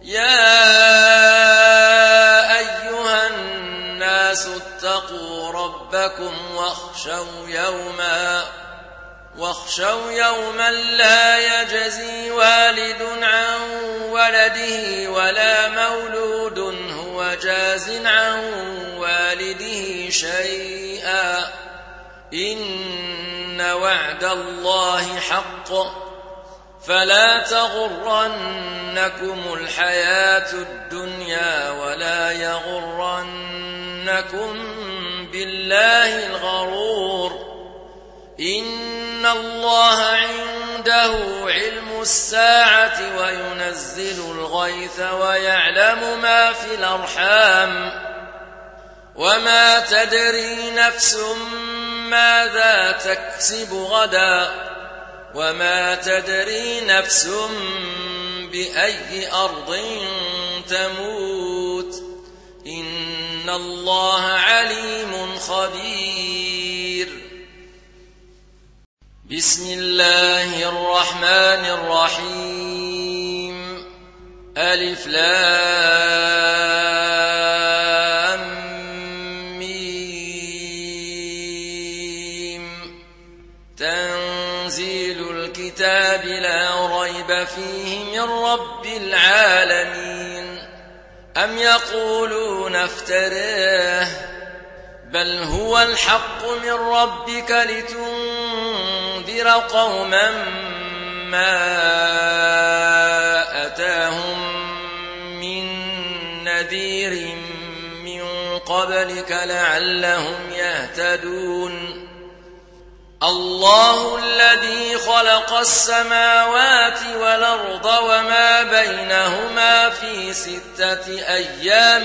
يا أيها الناس اتقوا ربكم واخشوا يوما لا يجزي والد عن ولده ولا مولود هو جاز عن والده شيئا إن وعد الله حق فلا تغرنكم الحياة الدنيا ولا يغرنكم بالله الغرور إن الله عنده علم الساعة وينزل الغيث ويعلم ما في الأرحام وما تدري نفس ماذا تكسب غدا وما تدري نفس بأي أرض تموت إن الله عليم خبير. بسم الله الرحمن الرحيم. ألف لام ميم. تنزيل الكتاب لا ريب فيه من رب العالمين. أم يقولون افتراه بل هو الحق من ربك لتنذر قوما ما أتاهم من نذير من قبلك لعلهم يهتدون. الله الذي خلق السماوات والأرض وما بينهما في 6 أيام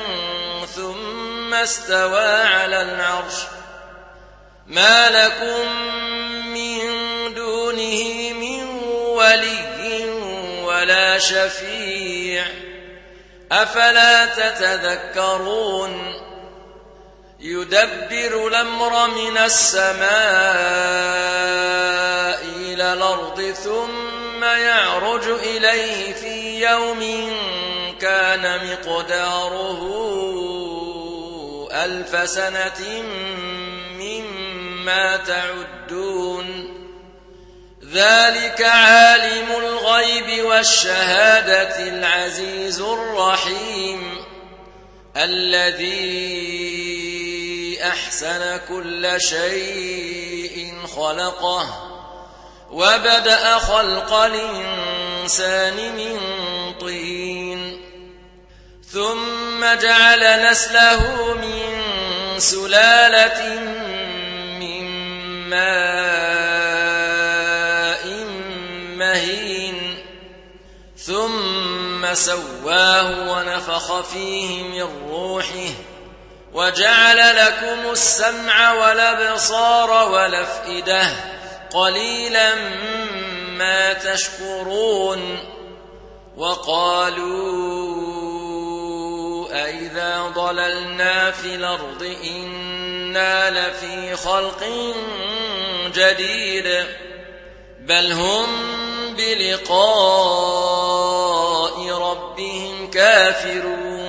ثم استوى على العرش ما لكم من دونه من ولي ولا شفيع أفلا تتذكرون. يدبر الأمر من السماء إلى الأرض ثم يعرج إليه في يوم كان مقداره 1000 سنة مما تعدون. ذلك عالم الغيب والشهادة العزيز الرحيم الذي أحسن كل شيء خلقه وبدأ خلق الإنسان من طين ثم جعل نسله من سلالة من ماء مهين ثم سواه ونفخ فيه من روحه وجعل لكم السمع والأبصار والأفئدة قليلا ما تشكرون. وقالوا أئذا ضللنا في الأرض إنا لفي خلق جديد بل هم بلقاء ربهم كافرون.